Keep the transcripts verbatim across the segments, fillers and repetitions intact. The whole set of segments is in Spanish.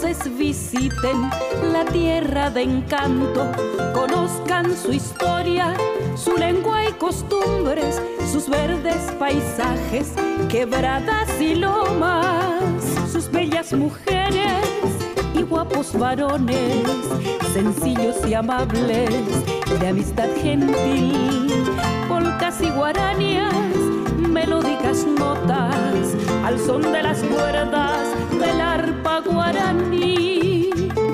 entonces visiten la tierra de encanto, conozcan su historia, su lengua y costumbres, sus verdes paisajes, quebradas y lomas, sus bellas mujeres y guapos varones, sencillos y amables, de amistad gentil, polcas y guaranías, melódicas notas, al son de las cuerdas del arpa guaraní.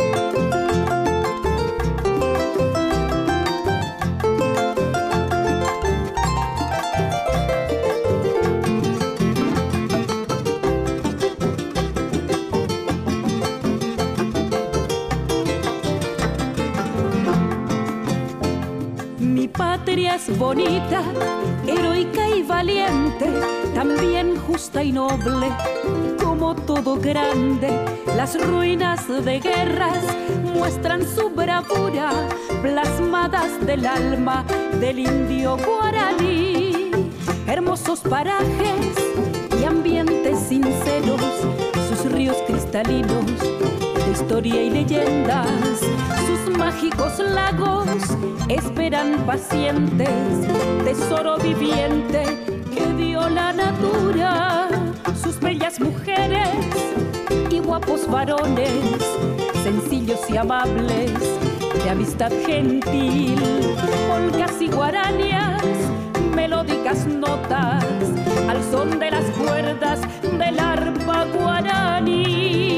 Mi patria es bonita, heroica y valiente, también justa y noble, como todo grande. Las ruinas de guerras muestran su bravura, plasmadas del alma del indio guaraní. Hermosos parajes y ambientes sinceros, sus ríos cristalinos de historia y leyendas, sus mágicos lagos esperan pacientes, tesoro viviente que dio la natura, sus bellas mujeres y guapos varones, sencillos y amables, de amistad gentil, polcas y guaranías, melódicas notas, al son de las cuerdas del arpa guaraní.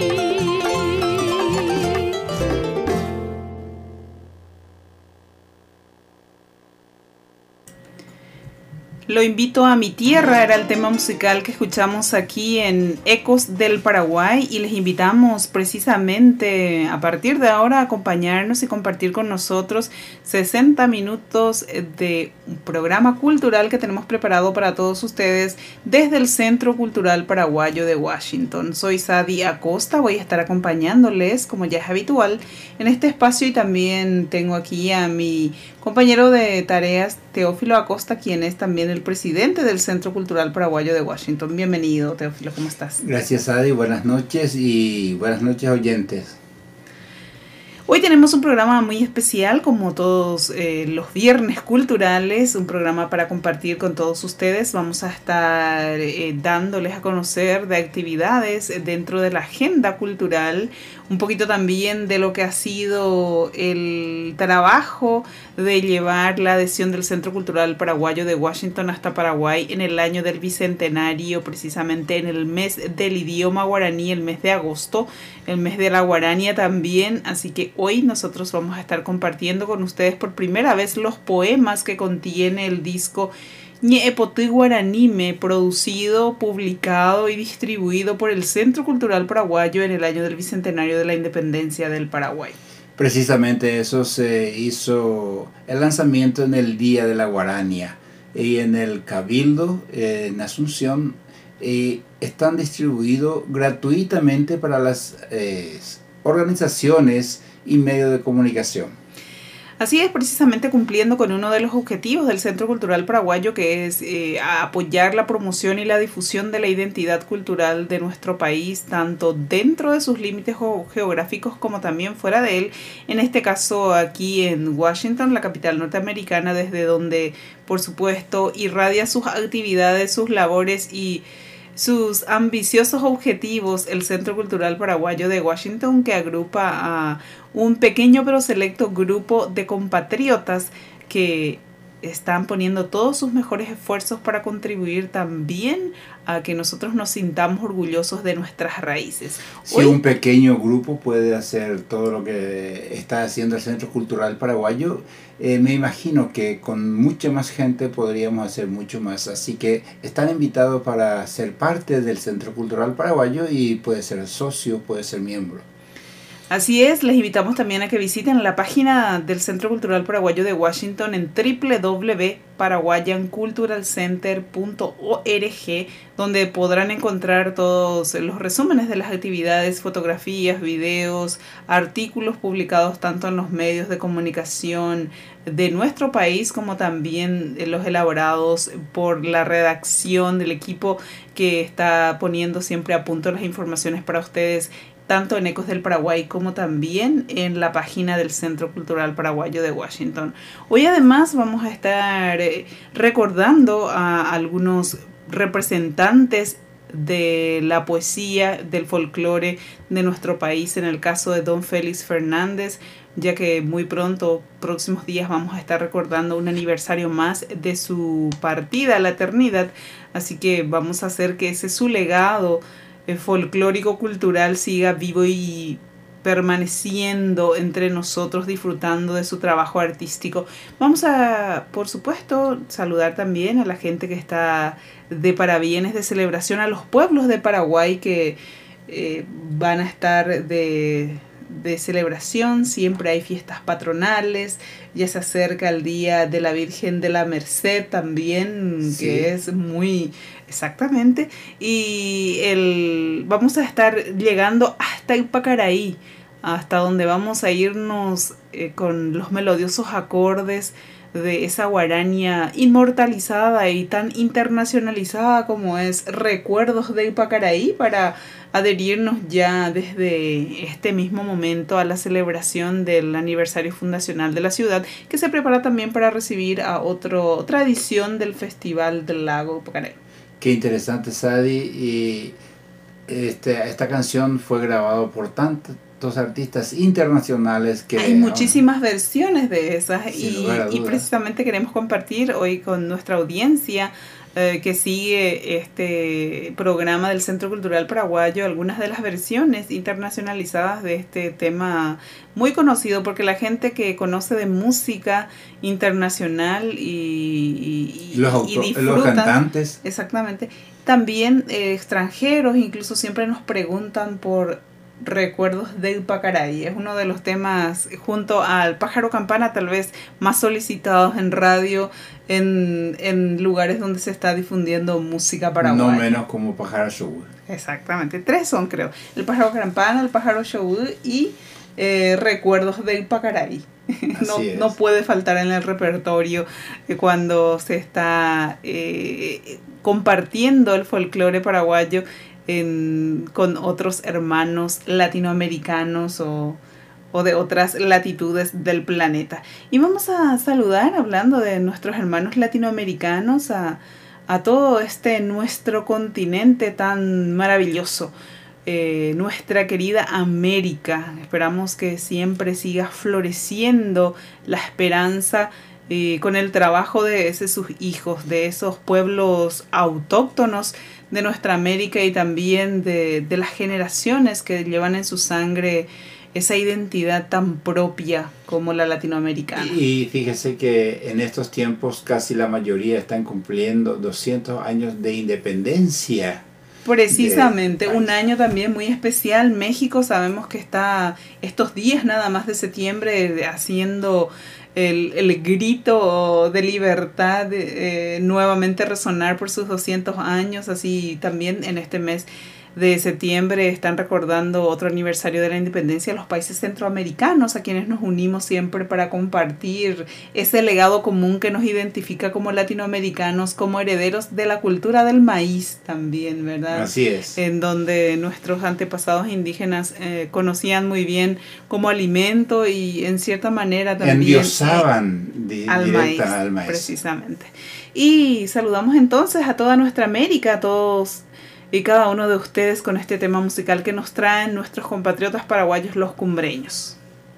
Lo invito a mi tierra era el tema musical que escuchamos aquí en Ecos del Paraguay, y les invitamos precisamente a partir de ahora a acompañarnos y compartir con nosotros sesenta minutos de un programa cultural que tenemos preparado para todos ustedes desde el Centro Cultural Paraguayo de Washington. Soy Sadi Acosta, voy a estar acompañándoles como ya es habitual en este espacio, y también tengo aquí a mi compañero de tareas, Teófilo Acosta, quien es también el presidente del Centro Cultural Paraguayo de Washington. Bienvenido, Teófilo, ¿cómo estás? Gracias, Adi, buenas noches y buenas noches, oyentes. Hoy tenemos un programa muy especial, como todos eh, los viernes culturales, un programa para compartir con todos ustedes. Vamos a estar eh, dándoles a conocer de actividades dentro de la agenda cultural, un poquito también de lo que ha sido el trabajo de llevar la adhesión del Centro Cultural Paraguayo de Washington hasta Paraguay en el año del Bicentenario, precisamente en el mes del idioma guaraní, el mes de agosto, el mes de la Guarania también. Así que hoy nosotros vamos a estar compartiendo con ustedes por primera vez los poemas que contiene el disco Ñe'epotí Guaranime, producido, publicado y distribuido por el Centro Cultural Paraguayo en el año del Bicentenario de la Independencia del Paraguay. Precisamente eso se hizo el lanzamiento en el Día de la Guarania y en el Cabildo eh, en Asunción, y están distribuidos gratuitamente para las eh, organizaciones y medios de comunicación. Así es, precisamente cumpliendo con uno de los objetivos del Centro Cultural Paraguayo, que es eh, apoyar la promoción y la difusión de la identidad cultural de nuestro país, tanto dentro de sus límites geográficos como también fuera de él. En este caso aquí en Washington, la capital norteamericana, desde donde por supuesto irradia sus actividades, sus labores y sus ambiciosos objetivos el Centro Cultural Paraguayo de Washington, que agrupa a un pequeño pero selecto grupo de compatriotas que están poniendo todos sus mejores esfuerzos para contribuir también a que nosotros nos sintamos orgullosos de nuestras raíces. Si Hoy, un pequeño grupo puede hacer todo lo que está haciendo el Centro Cultural Paraguayo, eh, me imagino que con mucha más gente podríamos hacer mucho más. Así que están invitados para ser parte del Centro Cultural Paraguayo, y puede ser socio, puede ser miembro. Así es, les invitamos también a que visiten la página del Centro Cultural Paraguayo de Washington en doble u doble u doble u punto paraguayan cultural center punto org, donde podrán encontrar todos los resúmenes de las actividades, fotografías, videos, artículos publicados tanto en los medios de comunicación de nuestro país como también los elaborados por la redacción del equipo que está poniendo siempre a punto las informaciones para ustedes tanto en Ecos del Paraguay como también en la página del Centro Cultural Paraguayo de Washington. Hoy además vamos a estar eh, recordando a algunos representantes de la poesía, del folclore de nuestro país, en el caso de don Félix Fernández, ya que muy pronto, próximos días, vamos a estar recordando un aniversario más de su partida a la eternidad, así que vamos a hacer que ese su legado eh, folclórico cultural siga vivo y permaneciendo entre nosotros, disfrutando de su trabajo artístico. Vamos a, por supuesto, saludar también a la gente que está de parabienes, de celebración, a los pueblos de Paraguay que eh, van a estar de, de celebración. Siempre hay fiestas patronales, ya se acerca el Día de la Virgen de la Merced también, sí, que es muy... Exactamente, y el, vamos a estar llegando hasta Ipacaraí, hasta donde vamos a irnos eh, con los melodiosos acordes de esa guaraña inmortalizada y tan internacionalizada como es Recuerdos de Ipacaraí, para adherirnos ya desde este mismo momento a la celebración del aniversario fundacional de la ciudad, que se prepara también para recibir a otro, otra edición del Festival del Lago Ipacaraí. Qué interesante, Sadi. Y este, esta canción fue grabada por tantos artistas internacionales que... Hay muchísimas oh, versiones de esas y, y precisamente queremos compartir hoy con nuestra audiencia eh, que sigue este programa del Centro Cultural Paraguayo algunas de las versiones internacionalizadas de este tema muy conocido, porque la gente que conoce de música internacional y, y, los, auto, y disfrutan, los cantantes, exactamente, también eh, extranjeros incluso siempre nos preguntan por Recuerdos de Ipacaraí. Es uno de los temas, junto al Pájaro Campana, tal vez más solicitados en radio, en, en lugares donde se está difundiendo música paraguaya. No menos como Pájaro Show. Exactamente, tres son, creo. El Pájaro Campana, el Pájaro Show y eh, Recuerdos de Ipacaraí. No, no puede faltar en el repertorio eh, cuando se está eh, compartiendo el folclore paraguayo En, con otros hermanos latinoamericanos o, o de otras latitudes del planeta. Y vamos a saludar, hablando de nuestros hermanos latinoamericanos, a, a todo este nuestro continente tan maravilloso, eh, nuestra querida América. Esperamos que siempre siga floreciendo la esperanza eh, con el trabajo de ese, sus hijos, de esos pueblos autóctonos de nuestra América, y también de, de las generaciones que llevan en su sangre esa identidad tan propia como la latinoamericana. Y fíjese que en estos tiempos casi la mayoría están cumpliendo doscientos años de independencia. Precisamente, un año también muy especial. México sabemos que está estos días nada más de septiembre haciendo el, el grito de libertad eh, nuevamente resonar por sus doscientos años. Así también en este mes de septiembre están recordando otro aniversario de la independencia de los países centroamericanos, a quienes nos unimos siempre para compartir ese legado común que nos identifica como latinoamericanos, como herederos de la cultura del maíz también, ¿verdad? Así es. En donde nuestros antepasados indígenas eh, conocían muy bien como alimento y en cierta manera también endiosaban eh, al, maíz, al maíz. Precisamente. Y saludamos entonces a toda nuestra América, a todos y cada uno de ustedes con este tema musical que nos traen nuestros compatriotas paraguayos, los cumbreños.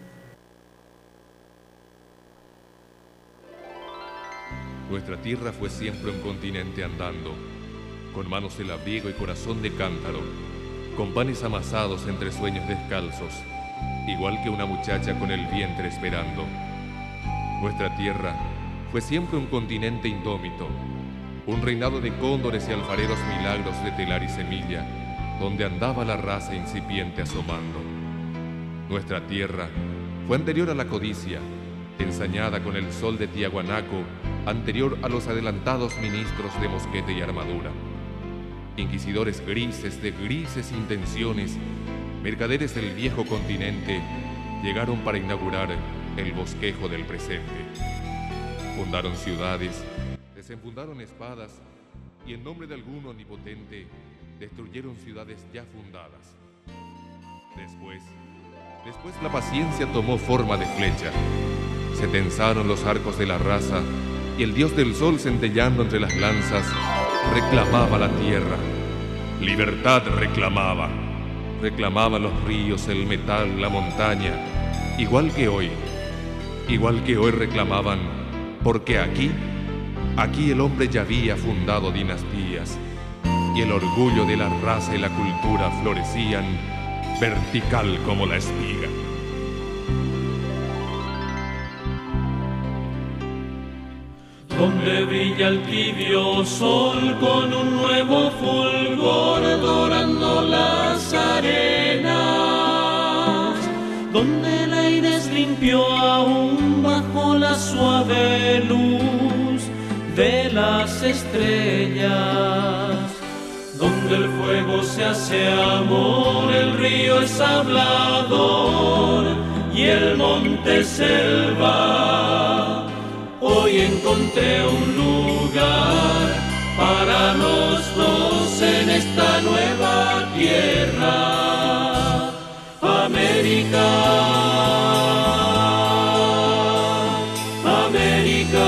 Nuestra tierra fue siempre un continente andando, con manos de labriego y corazón de cántaro, con panes amasados entre sueños descalzos, igual que una muchacha con el vientre esperando. Nuestra tierra fue siempre un continente indómito, un reinado de cóndores y alfareros milagros de telar y semilla, donde andaba la raza incipiente asomando. Nuestra tierra fue anterior a la codicia, ensañada con el sol de Tiahuanaco, anterior a los adelantados ministros de mosquete y armadura. Inquisidores grises de grises intenciones, mercaderes del viejo continente, llegaron para inaugurar el bosquejo del presente. Fundaron ciudades, desenfundaron espadas y en nombre de algún omnipotente destruyeron ciudades ya fundadas. Después, después la paciencia tomó forma de flecha. Se tensaron los arcos de la raza y el dios del sol, centellando entre las lanzas, reclamaba la tierra. Libertad reclamaba. Reclamaba los ríos, el metal, la montaña, igual que hoy. Igual que hoy reclamaban, porque aquí, aquí el hombre ya había fundado dinastías y el orgullo de la raza y la cultura florecían vertical como la espiga. Donde brilla el tibio sol con un nuevo fulgor dorando las arenas, donde el aire es limpio aún bajo la suave luz de las estrellas, donde el fuego se hace amor, el río es hablador y el monte selva. Hoy encontré un lugar para los dos en esta nueva tierra, América, América.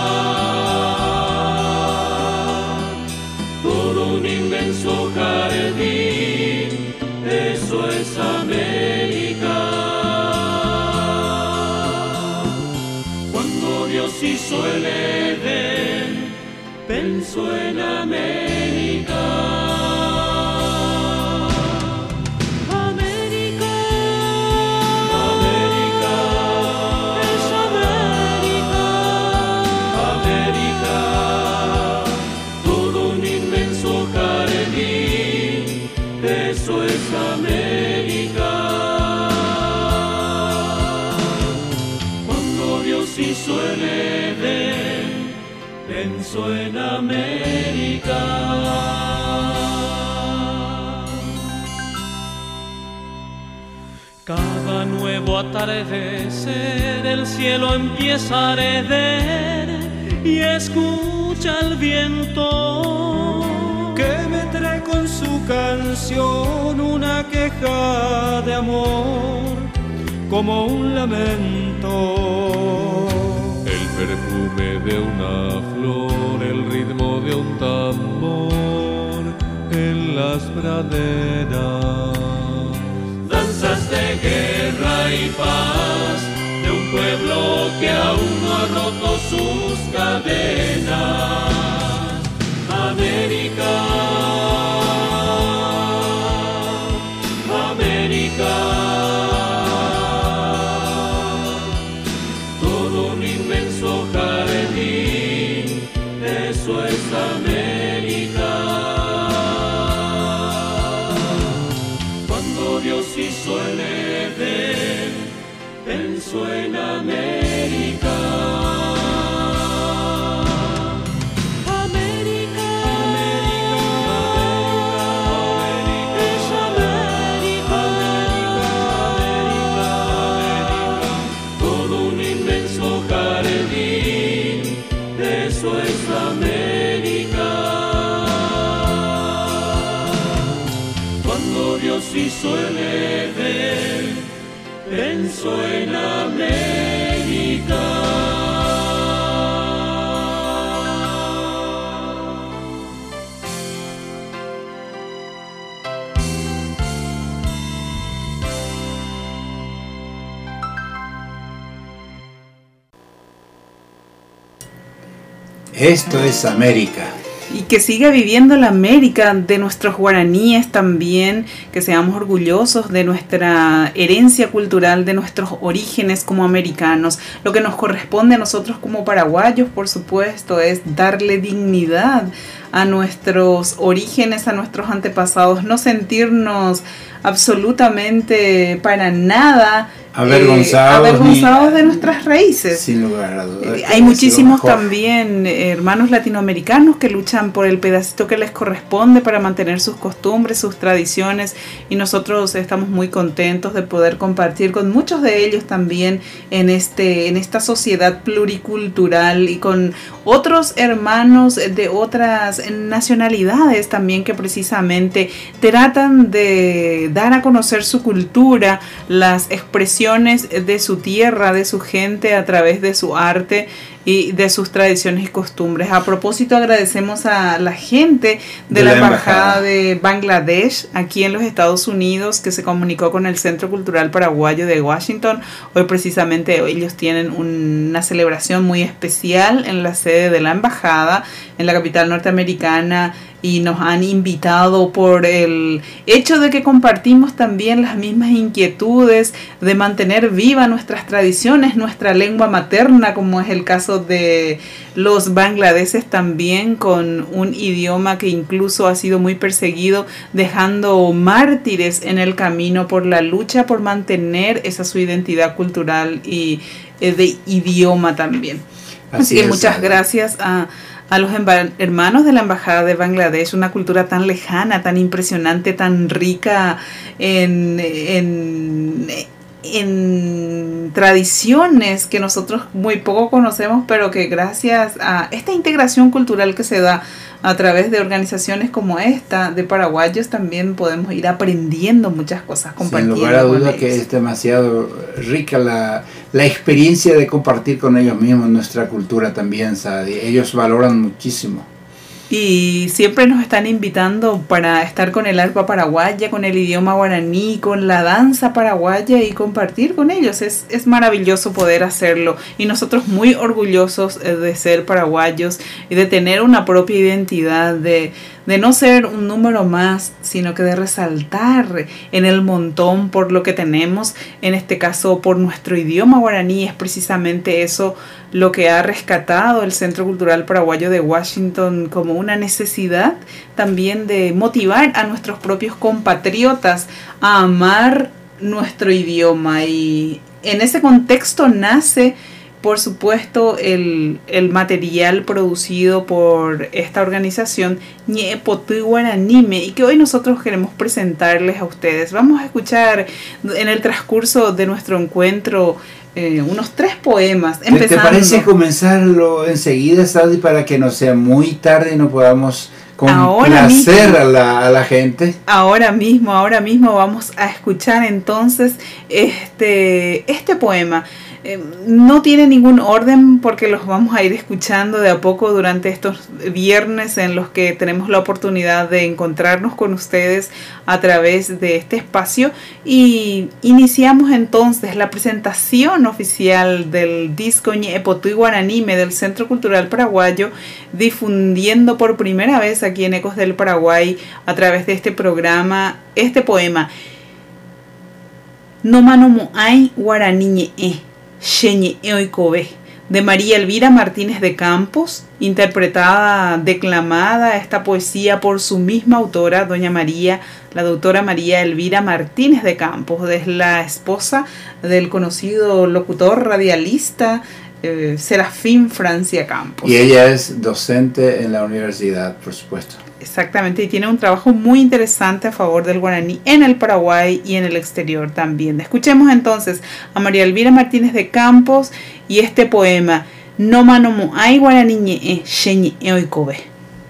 Todo un inmenso jardín, eso es América. Dios hizo el Edén, pensó en América. América, América, es América, América. Todo un inmenso jardín, eso es América. Hizo el Edén, pensó en América. Cada nuevo atardecer el cielo empieza a arder y escucha el viento que me trae con su canción una queja de amor como un lamento. El perfume de una flor, el ritmo de un tambor en las praderas. Danzas de guerra y paz de un pueblo que aún no ha roto sus cadenas. América, América. Eso es América. Cuando Dios hizo el Edén, pensó en América. América, América, es América, América, América. Todo un inmenso jardín, eso es América. Cuando Dios hizo el Edén, pensó en América. Esto es América. Y que siga viviendo la América de nuestros guaraníes también, que seamos orgullosos de nuestra herencia cultural, de nuestros orígenes como americanos. Lo que nos corresponde a nosotros como paraguayos, por supuesto, es darle dignidad a nuestros orígenes, a nuestros antepasados, no sentirnos absolutamente para nada avergonzados, eh, avergonzados de nuestras raíces. Sin lugar a dudas. Eh, hay muchísimos también eh, hermanos latinoamericanos que luchan por el pedacito que les corresponde para mantener sus costumbres, sus tradiciones, y nosotros estamos muy contentos de poder compartir con muchos de ellos también en este en esta sociedad pluricultural y con otros hermanos de otras otras nacionalidades también que precisamente tratan de dar a conocer su cultura, las expresiones de su tierra, de su gente a través de su arte y de sus tradiciones y costumbres. A propósito, agradecemos a la gente de, de la, la embajada, embajada de Bangladesh aquí en los Estados Unidos que se comunicó con el Centro Cultural Paraguayo de Washington. Hoy precisamente ellos tienen una celebración muy especial en la sede de la embajada en la capital norteamericana, y nos han invitado por el hecho de que compartimos también las mismas inquietudes de mantener viva nuestras tradiciones, nuestra lengua materna, como es el caso de los bangladeses también, con un idioma que incluso ha sido muy perseguido, dejando mártires en el camino por la lucha por mantener esa su identidad cultural y eh, de idioma también. Así, Así que es, muchas ¿sabes? gracias a a los hermanos de la Embajada de Bangladesh, una cultura tan lejana, tan impresionante, tan rica en, en, en tradiciones que nosotros muy poco conocemos, pero que gracias a esta integración cultural que se da a través de organizaciones como esta, de paraguayos, también podemos ir aprendiendo muchas cosas, compartiendo. Sin lugar a duda que es demasiado rica la, la experiencia de compartir con ellos mismos nuestra cultura también, ¿sabes? Ellos valoran muchísimo. Y siempre nos están invitando para estar con el arpa paraguaya, con el idioma guaraní, con la danza paraguaya y compartir con ellos. Es, es maravilloso poder hacerlo. Y nosotros muy orgullosos de ser paraguayos y de tener una propia identidad, de, de no ser un número más, sino que de resaltar en el montón por lo que tenemos. En este caso, por nuestro idioma guaraní, es precisamente eso lo que ha rescatado el Centro Cultural Paraguayo de Washington como una necesidad también de motivar a nuestros propios compatriotas a amar nuestro idioma. Y en ese contexto nace, por supuesto, el, el material producido por esta organización Ñe'epotý Guaraníme, y que hoy nosotros queremos presentarles a ustedes. Vamos a escuchar en el transcurso de nuestro encuentro Eh, unos tres poemas. Empezando. ¿Te parece comenzarlo enseguida, Sadi, para que no sea muy tarde y no podamos complacer a la, a la gente? Ahora mismo, ahora mismo vamos a escuchar entonces este, este poema. Eh, no tiene ningún orden porque los vamos a ir escuchando de a poco durante estos viernes en los que tenemos la oportunidad de encontrarnos con ustedes a través de este espacio, y iniciamos entonces la presentación oficial del disco Ñe'epotý Guaraníme del Centro Cultural Paraguayo, difundiendo por primera vez aquí en Ecos del Paraguay a través de este programa este poema Nomanomo'ay Guaraní Ñe'e Xeñe'e Oikové, de María Elvira Martínez de Campos, interpretada, declamada esta poesía por su misma autora, doña María, la doctora María Elvira Martínez de Campos, es la esposa del conocido locutor radialista eh, Serafín Francia Campos. Y ella es docente en la universidad, por supuesto. Exactamente, y tiene un trabajo muy interesante a favor del guaraní en el Paraguay y en el exterior también. Escuchemos entonces a María Elvira Martínez de Campos y este poema Nomanomo'ay Guaraní Ñe'e Xeñe'e Oikové.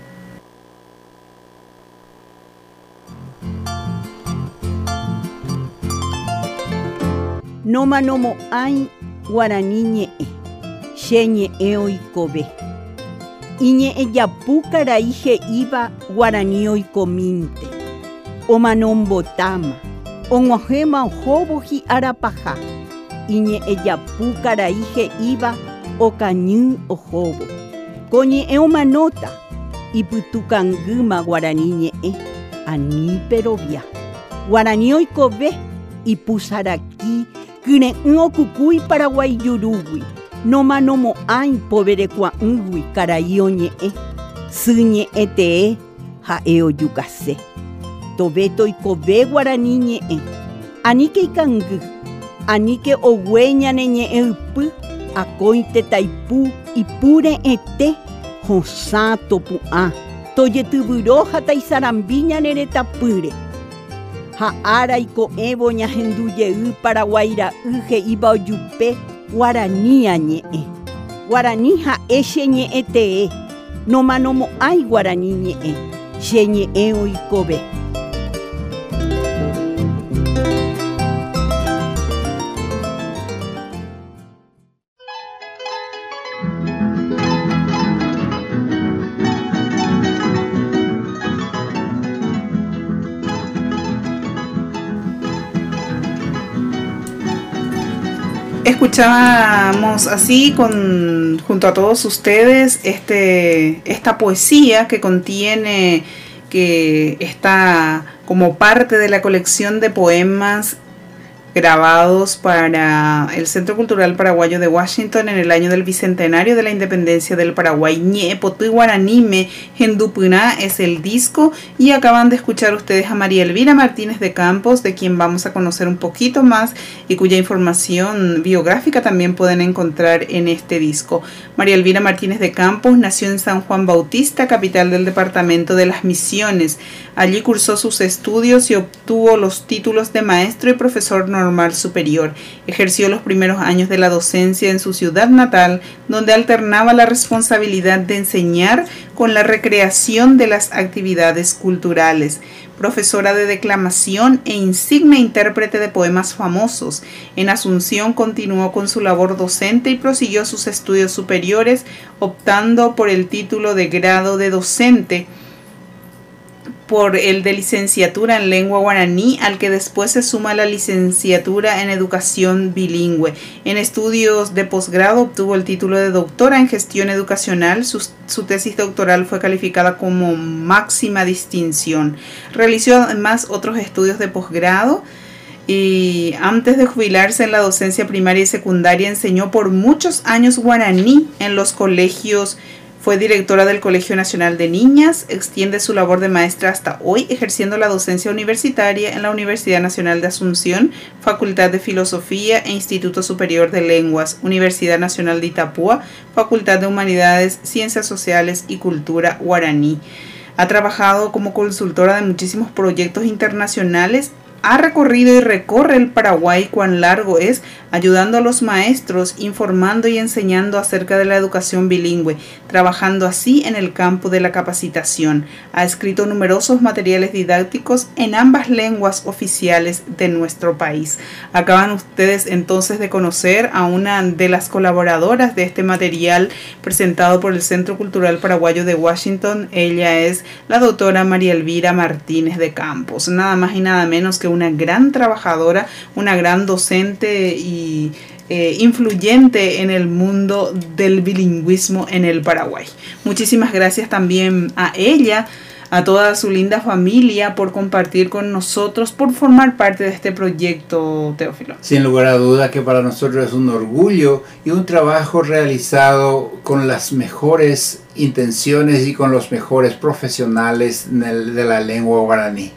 Nomanomo'ay Guaraní Ñe'e Xeñe'e Oikové. Iñe'e japu karai he'íva Guaraní oikomínte. Omanombotama, og̃uahẽma ohóvo hi'ára paha. Iñe'e japu karai he'íva okañy ohóvo. Ko ñe'ẽ omanóta, ipytukangýma Guaraní ñe'ẽ, anípe rovia. Guaraní oikové, ipusaraki, kyre'ỹ okukúi Paraguay jurúgui. Nomanomo'ãi poverekua'ỹgui karai oñe'ẽ, sy ñe'ẽtee ha'e ojukase. Tove toikove Guaraní ñe'ẽ, aníke ikangy, aníke ogue ñane ñe'ẽ ypy, akóinte taipu ipure'ẽte, hosã topu'ã, tojetyvyrõ ha taisarambi ñane retapýre. Ha ára iko'ẽvo ñahendujey Paraguay ra'y he'íva ojupe Guaraní añe'ẽ. Guaraní ha'e xeñe'ẽtee, no manomo ay guaraní ñe'ẽ, che ñe'ẽ oikove. Escuchábamos así con, junto a todos ustedes este, esta poesía que contiene, que está como parte de la colección de poemas grabados para el Centro Cultural Paraguayo de Washington en el año del Bicentenario de la Independencia del Paraguay. Ñe Potui Guaranime Gendupuná es el disco, y acaban de escuchar ustedes a María Elvira Martínez de Campos, de quien vamos a conocer un poquito más y cuya información biográfica también pueden encontrar en este disco. María Elvira Martínez de Campos nació en San Juan Bautista, capital del departamento de Las Misiones. Allí cursó sus estudios y obtuvo los títulos de maestro y profesor normal superior. Ejerció los primeros años de la docencia en su ciudad natal, donde alternaba la responsabilidad de enseñar con la recreación de las actividades culturales. Profesora de declamación e insigne intérprete de poemas famosos. En Asunción continuó con su labor docente y prosiguió sus estudios superiores, optando por el título de grado de docente, por el de licenciatura en lengua guaraní, al que después se suma la licenciatura en educación bilingüe. En estudios de posgrado obtuvo el título de doctora en gestión educacional. Su, su tesis doctoral fue calificada como máxima distinción. Realizó además otros estudios de posgrado y antes de jubilarse en la docencia primaria y secundaria enseñó por muchos años guaraní en los colegios. Fue directora del Colegio Nacional de Niñas, extiende su labor de maestra hasta hoy, ejerciendo la docencia universitaria en la Universidad Nacional de Asunción, Facultad de Filosofía e Instituto Superior de Lenguas, Universidad Nacional de Itapúa, Facultad de Humanidades, Ciencias Sociales y Cultura guaraní. Ha trabajado como consultora de muchísimos proyectos internacionales. Ha recorrido y recorre el Paraguay, cuán largo es, ayudando a los maestros, informando y enseñando acerca de la educación bilingüe, trabajando así en el campo de la capacitación. Ha escrito numerosos materiales didácticos en ambas lenguas oficiales de nuestro país. Acaban ustedes entonces de conocer a una de las colaboradoras de este material presentado por el Centro Cultural Paraguayo de Washington. Ella es la doctora María Elvira Martínez de Campos, nada más y nada menos que una gran trabajadora, una gran docente y eh, influyente en el mundo del bilingüismo en el Paraguay. Muchísimas gracias también a ella, a toda su linda familia, por compartir con nosotros, por formar parte de este proyecto, Teófilo. Sin lugar a duda que para nosotros es un orgullo y un trabajo realizado con las mejores intenciones y con los mejores profesionales de la lengua guaraní.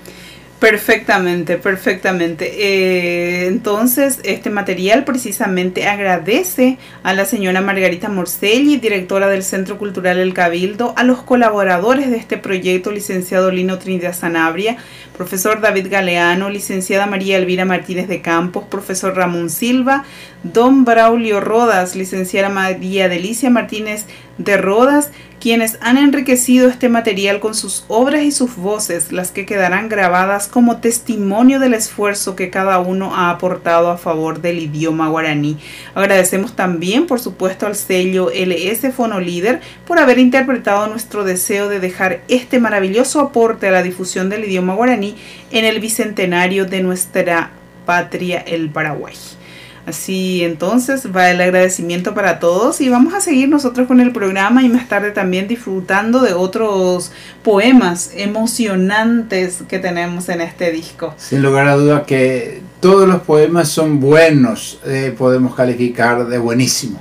Perfectamente, perfectamente. Eh, entonces, este material precisamente agradece a la señora Margarita Morcelli, directora del Centro Cultural El Cabildo, a los colaboradores de este proyecto, licenciado Lino Trinidad Sanabria, profesor David Galeano, licenciada María Elvira Martínez de Campos, profesor Ramón Silva, don Braulio Rodas, licenciada María Delicia Martínez de Rodas, quienes han enriquecido este material con sus obras y sus voces, las que quedarán grabadas como testimonio del esfuerzo que cada uno ha aportado a favor del idioma guaraní. Agradecemos también, por supuesto, al sello L S Fonolíder por haber interpretado nuestro deseo de dejar este maravilloso aporte a la difusión del idioma guaraní en el bicentenario de nuestra patria, el Paraguay. Así entonces va el agradecimiento para todos y vamos a seguir nosotros con el programa y más tarde también disfrutando de otros poemas emocionantes que tenemos en este disco. Sin lugar a duda que todos los poemas son buenos, eh, podemos calificar de buenísimo.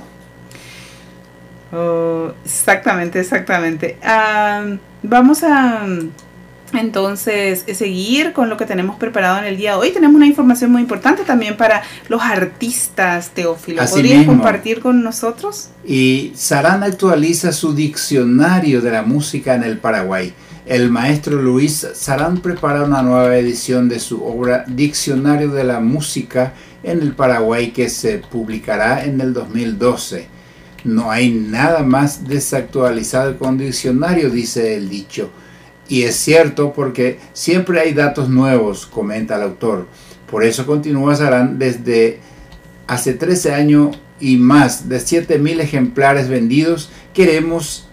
Oh, exactamente, exactamente. Uh, vamos a... Entonces, seguir con lo que tenemos preparado en el día de hoy. Tenemos una información muy importante también para los artistas, Teófilo. Así ¿Podrías mismo compartir con nosotros? Y Sarán actualiza su diccionario de la música en el Paraguay. El maestro Luis Sarán prepara una nueva edición de su obra Diccionario de la Música en el Paraguay, que se publicará en el dos mil doce. No hay nada más desactualizado con diccionario, dice el dicho. Y es cierto porque siempre hay datos nuevos, comenta el autor. Por eso continúa Sarán desde hace trece años y más de siete mil ejemplares vendidos. Queremos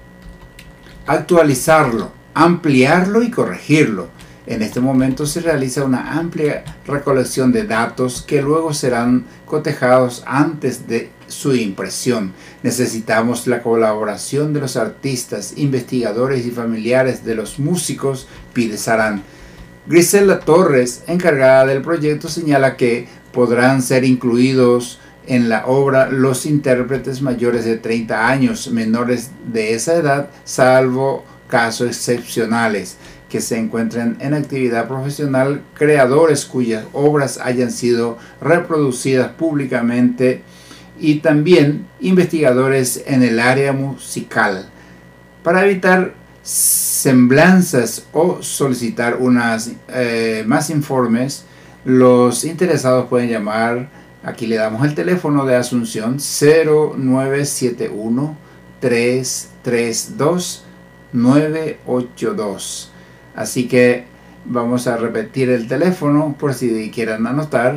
actualizarlo, ampliarlo y corregirlo. En este momento se realiza una amplia recolección de datos que luego serán cotejados antes de su impresión. Necesitamos la colaboración de los artistas, investigadores y familiares de los músicos, pide Sarán. Grisela Torres, encargada del proyecto, señala que podrán ser incluidos en la obra los intérpretes mayores de treinta años, menores de esa edad, salvo casos excepcionales, que se encuentren en actividad profesional, creadores cuyas obras hayan sido reproducidas públicamente y también investigadores en el área musical. Para evitar semblanzas o solicitar unas, eh, más informes, los interesados pueden llamar, aquí le damos el teléfono de Asunción, cero nueve siete uno, tres tres dos, nueve ocho dos. Así que vamos a repetir el teléfono por si quieran anotar,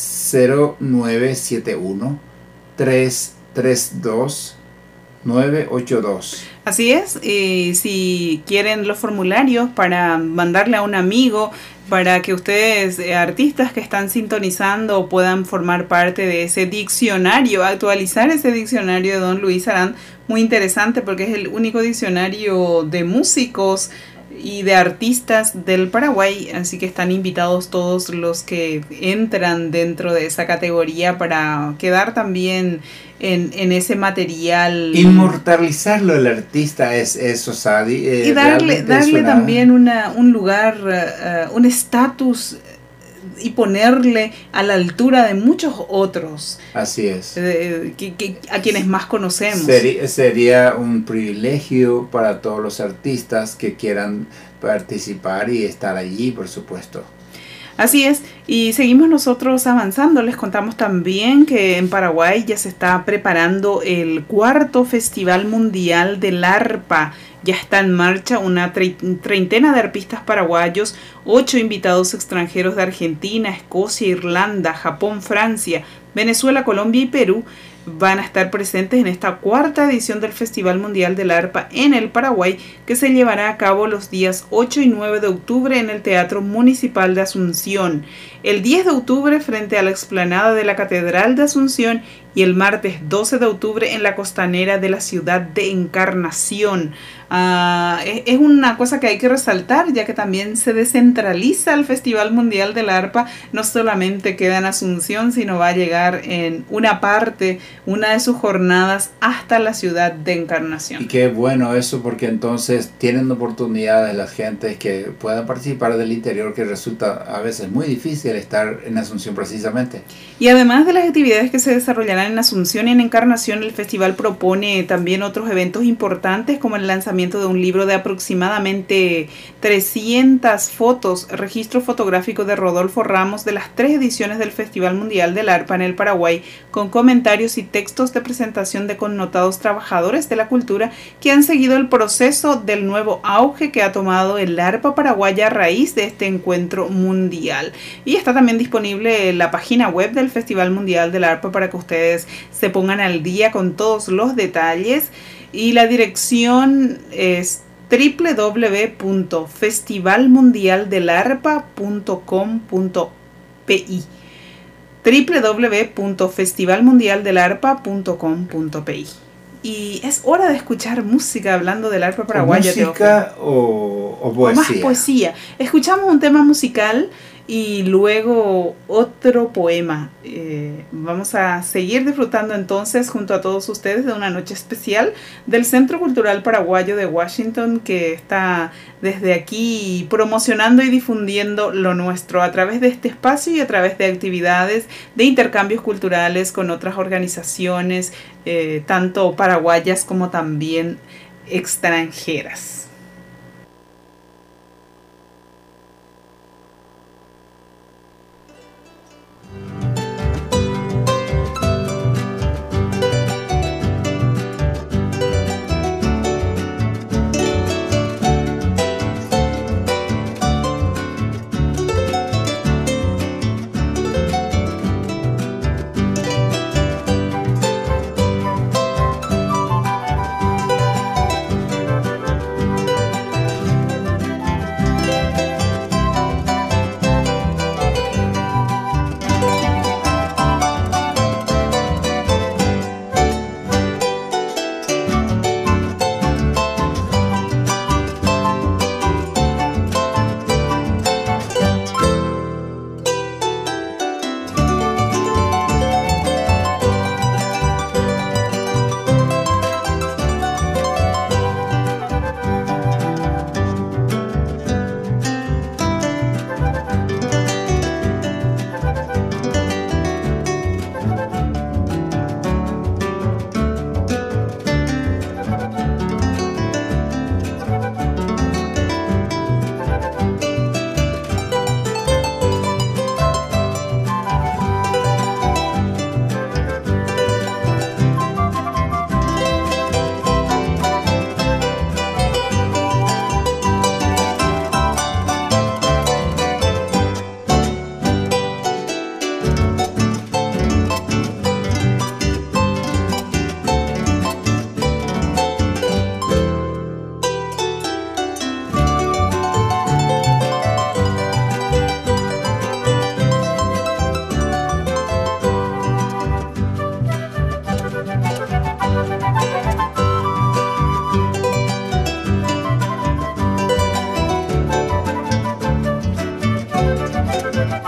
cero nueve siete uno, tres tres dos, nueve ocho dos. Así es, y si quieren los formularios para mandarle a un amigo, para que ustedes, eh, artistas que están sintonizando, puedan formar parte de ese diccionario, actualizar ese diccionario de don Luis Sarán, muy interesante porque es el único diccionario de músicos y de artistas del Paraguay, así que están invitados todos los que entran dentro de esa categoría para quedar también en, en ese material. Inmortalizarlo el artista es eso, Sadi. Eh, y darle, darle suena... también una, un lugar, uh, un estatus y ponerle a la altura de muchos otros. Así es. Eh, que, que, a quienes más conocemos. Sería, sería un privilegio para todos los artistas que quieran participar y estar allí, por supuesto. Así es, y seguimos nosotros avanzando. Les contamos también que en Paraguay ya se está preparando el cuarto Festival Mundial del Arpa. Ya está en marcha una treintena de arpistas paraguayos, ocho invitados extranjeros de Argentina, Escocia, Irlanda, Japón, Francia, Venezuela, Colombia y Perú van a estar presentes en esta cuarta edición del Festival Mundial del Arpa en el Paraguay, que se llevará a cabo los días ocho y nueve de octubre en el Teatro Municipal de Asunción, el diez de octubre frente a la explanada de la Catedral de Asunción y el martes doce de octubre en la costanera de la ciudad de Encarnación. Uh, es, es una cosa que hay que resaltar, ya que también se descentraliza el Festival Mundial del Arpa, no solamente queda en Asunción, sino va a llegar en una parte, una de sus jornadas, hasta la ciudad de Encarnación. Y qué bueno eso, porque entonces tienen oportunidades las gentes que puedan participar del interior, que resulta a veces muy difícil estar en Asunción precisamente. Y además de las actividades que se desarrollarán en Asunción y en Encarnación, el festival propone también otros eventos importantes, como el lanzamiento de un libro de aproximadamente trescientas fotos, registro fotográfico de Rodolfo Ramos de las tres ediciones del Festival Mundial del Arpa en el Paraguay, con comentarios y textos de presentación de connotados trabajadores de la cultura que han seguido el proceso del nuevo auge que ha tomado el arpa paraguaya a raíz de este encuentro mundial. Y está también disponible la página web del Festival Mundial del Arpa para que ustedes se pongan al día con todos los detalles. Y la dirección es doble u doble u doble u punto festival mundial del arpa punto com punto p i doble u doble u doble u punto festival mundial del arpa punto com punto p i. Y es hora de escuchar música hablando del arpa paraguaya. ¿Música o, o poesía? O más poesía. Escuchamos un tema musical y luego otro poema. Eh, vamos a seguir disfrutando entonces junto a todos ustedes de una noche especial del Centro Cultural Paraguayo de Washington, que está desde aquí promocionando y difundiendo lo nuestro a través de este espacio y a través de actividades de intercambios culturales con otras organizaciones, eh, tanto paraguayas como también extranjeras.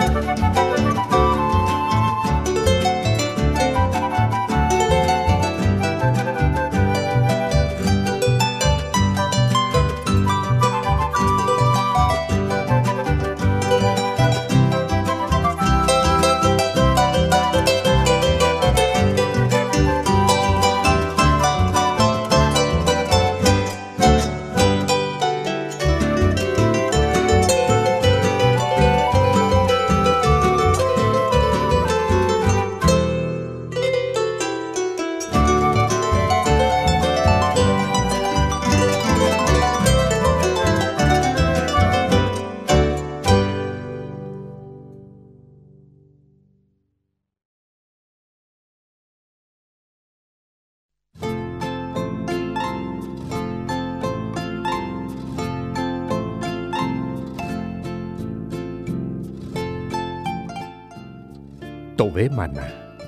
Tovemana.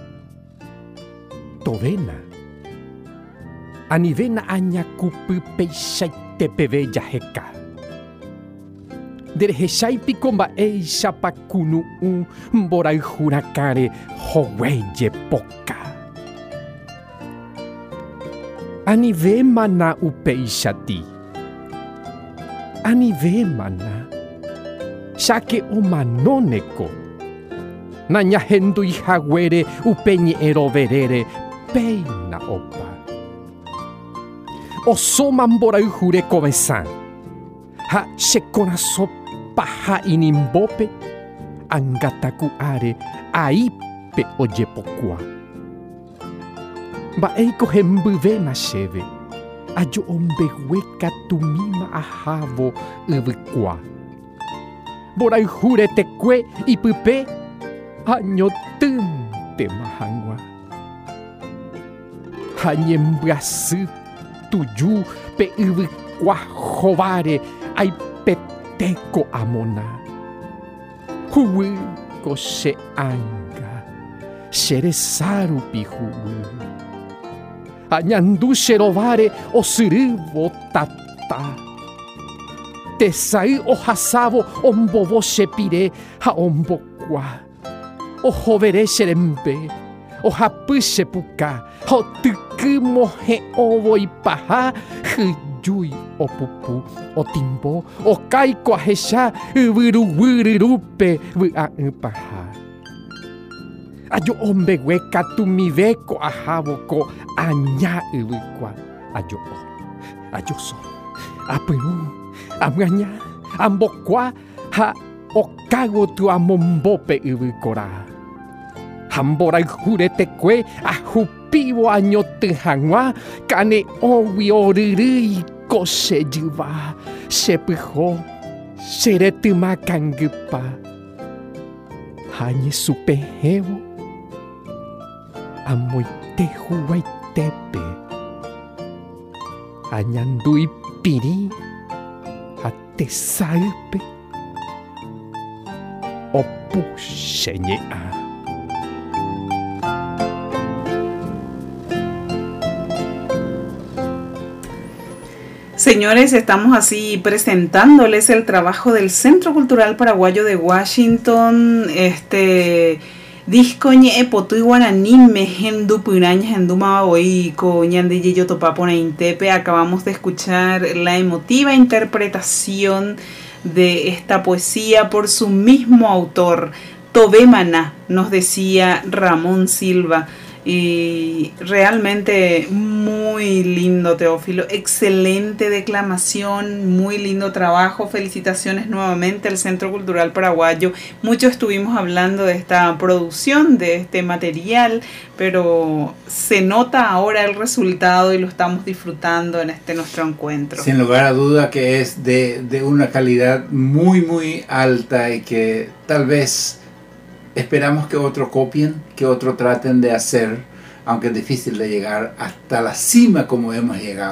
Tovena. Anivena aña kupu peixaite peve yaheka. Dereheshaipi komba eisha pakunu un mborai hurakare howeye poka. Anivemana upeishati. Anivemana. Shake omanoneko. Naña hendu ihagüere upeñi eroverere peina opa. Osoman borai jure komesan. Ha shekonaso paha inimbope. Angataku are aipe oyepokua. Baeiko hembuvena sheve. Ayo ombeweka tumima ahavo ubikua. Borai jure tekue ipupe. Año tente mahangwa. Hanyembrasu tuyu pe ubikwa jovare ai peteko amona. Huwi ko se anga. Sheresaru pihuwi. Añandu sherovare osurubo tata. Tesai ohasavo ombobo shepire ha ombokwa. Ojo veré xerembe, oja puxe puka, o tuku moje ovo y paja, juyui o pupu, o timbo, o kaiko ajesha, uburu wurirupe, wua paja. Ayo ombe hueca tu mi veco ajaboko, aña ubikwa, ayo o, ayo so, apuru, amaña, ambokwa, ha, o cago tu amombope ubikora. Hamborai jurete kwe ajupivo año tejangwa kane owi oriri kose yuva sepujo seretuma kangupa hañe supejevo amoite huaitepe añandui piri atesaipe opusheñea. Señores, estamos así presentándoles el trabajo del Centro Cultural Paraguayo de Washington. Este disco ñe potui guaraní mejendu puraña jendu maoi ko ñande yeyo topapona intepe. Acabamos de escuchar la emotiva interpretación de esta poesía por su mismo autor, Tovemana, nos decía Ramón Silva. Y realmente muy lindo, Teófilo, excelente declamación, muy lindo trabajo, felicitaciones nuevamente al Centro Cultural Paraguayo. Mucho estuvimos hablando de esta producción, de este material, pero se nota ahora el resultado y lo estamos disfrutando en este nuestro encuentro. Sin lugar a duda que es de, de una calidad muy muy alta y que tal vez esperamos que otro copien, que otro traten de hacer, aunque es difícil de llegar hasta la cima como hemos llegado.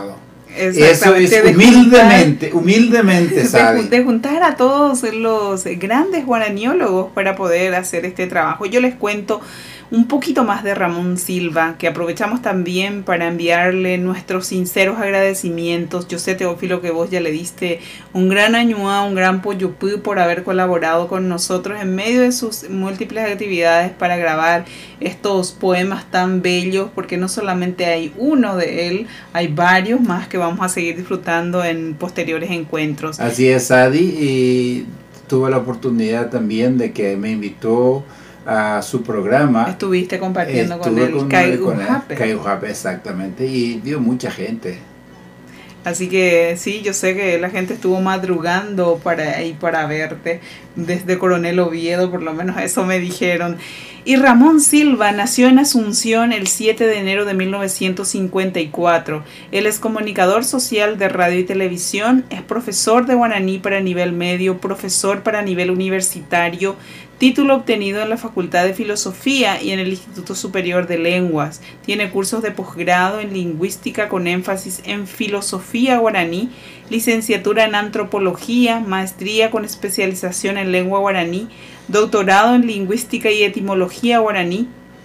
Eso es humildemente, humildemente, de, de juntar a todos los grandes guaraniólogos para poder hacer este trabajo. Yo les cuento un poquito más de Ramón Silva, que aprovechamos también para enviarle nuestros sinceros agradecimientos. Yo sé, Teófilo, que vos ya le diste un gran añuá, un gran poyupú por haber colaborado con nosotros en medio de sus múltiples actividades para grabar estos poemas tan bellos, porque no solamente hay uno de él, hay varios más que vamos a seguir disfrutando en posteriores encuentros. Así es, Adi, y tuve la oportunidad también de que me invitó a su programa. Estuviste compartiendo Estuve con el Cayujape. Cayujape, exactamente, y vio mucha gente. Así que sí, yo sé que la gente estuvo madrugando para ir para verte desde Coronel Oviedo, por lo menos eso me dijeron. Y Ramón Silva nació en Asunción el siete de enero de mil novecientos cincuenta y cuatro. Él es comunicador social de radio y televisión, es profesor de guaraní para nivel medio, profesor para nivel universitario, título obtenido en la Facultad de Filosofía y en el Instituto Superior de Lenguas. Tiene cursos de posgrado en lingüística con énfasis en filosofía guaraní, licenciatura en antropología, maestría con especialización en lengua guaraní, doctorado en lingüística y etimología guaraní.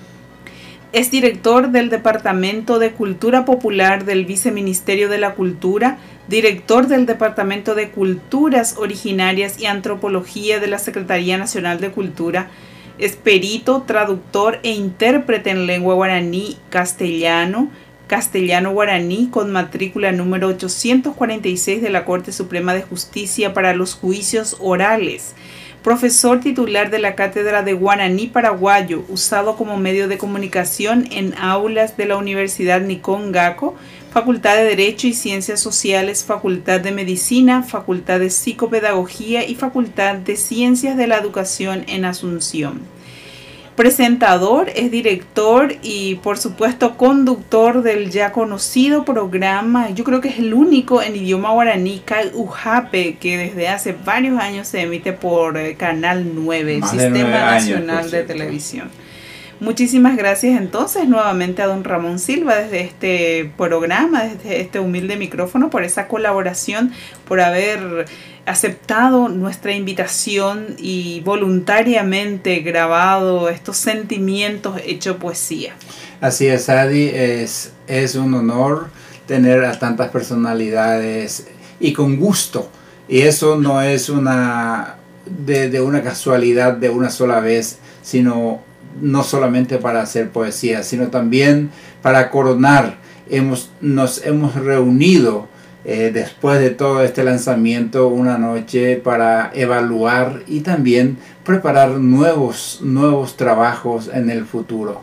Es director del Departamento de Cultura Popular del Viceministerio de la Cultura, director del Departamento de Culturas Originarias y Antropología de la Secretaría Nacional de Cultura, es perito, traductor e intérprete en lengua guaraní, castellano, castellano-guaraní con matrícula número ochocientos cuarenta y seis de la Corte Suprema de Justicia para los juicios orales. Profesor titular de la Cátedra de Guaraní Paraguayo, usado como medio de comunicación en aulas de la Universidad Nicón Gaco, Facultad de Derecho y Ciencias Sociales, Facultad de Medicina, Facultad de Psicopedagogía y Facultad de Ciencias de la Educación en Asunción. Presentador, es director y por supuesto conductor del ya conocido programa, yo creo que es el único en idioma guaraní, Cayujape, que desde hace varios años se emite por Canal nueve, el Sistema Nacional de Televisión. Muchísimas gracias entonces nuevamente a don Ramón Silva desde este programa, desde este humilde micrófono, por esa colaboración, por haber aceptado nuestra invitación y voluntariamente grabado estos sentimientos hecho poesía. Así es, Adi, es, es un honor tener a tantas personalidades y con gusto, y eso no es una de, de una casualidad de una sola vez, sino no solamente para hacer poesía, sino también para coronar. Hemos, nos hemos reunido Eh, después de todo este lanzamiento una noche para evaluar y también preparar nuevos, nuevos trabajos en el futuro.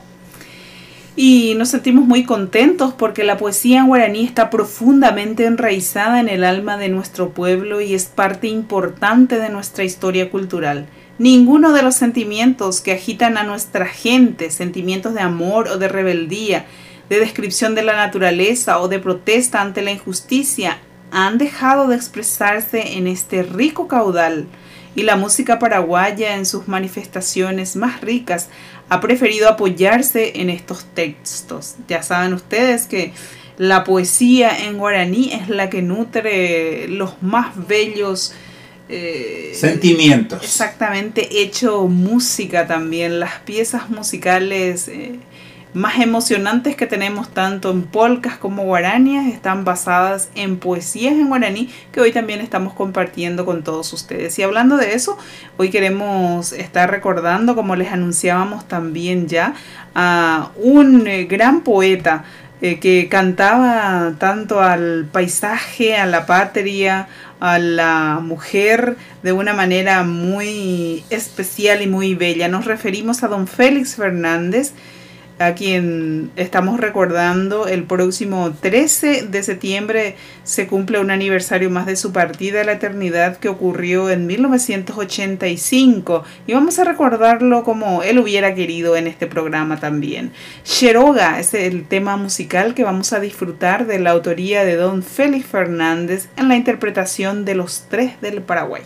Y nos sentimos muy contentos porque la poesía en guaraní está profundamente enraizada en el alma de nuestro pueblo y es parte importante de nuestra historia cultural. Ninguno de los sentimientos que agitan a nuestra gente, sentimientos de amor o de rebeldía, de descripción de la naturaleza o de protesta ante la injusticia, han dejado de expresarse en este rico caudal, y la música paraguaya en sus manifestaciones más ricas ha preferido apoyarse en estos textos. Ya saben ustedes que la poesía en guaraní es la que nutre los más bellos eh, sentimientos. Exactamente, hecho música también, las piezas musicales eh, más emocionantes que tenemos tanto en polcas como guaranías están basadas en poesías en guaraní que hoy también estamos compartiendo con todos ustedes. Y hablando de eso, hoy queremos estar recordando, como les anunciábamos también ya, a un eh, gran poeta eh, que cantaba tanto al paisaje, a la patria, a la mujer de una manera muy especial y muy bella. Nos referimos a don Félix Fernández, a quien estamos recordando. El próximo trece de septiembre se cumple un aniversario más de su partida a la eternidad, que ocurrió en mil novecientos ochenta y cinco, y vamos a recordarlo como él hubiera querido en este programa también. Xiroga es el tema musical que vamos a disfrutar, de la autoría de don Félix Fernández, en la interpretación de Los Tres del Paraguay.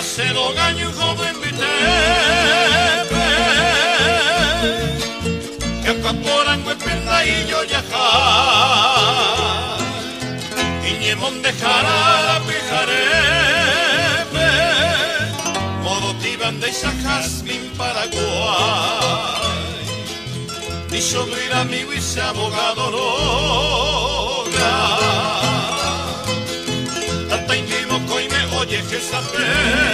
nacedo gaño joven vitepe que acaporan huependa y yo yajar y ñemón dejará la pijarepe modo tiban de esa jazmín Paraguay y sobrina mi vice abogado logra tanta indimo coime oye que sabe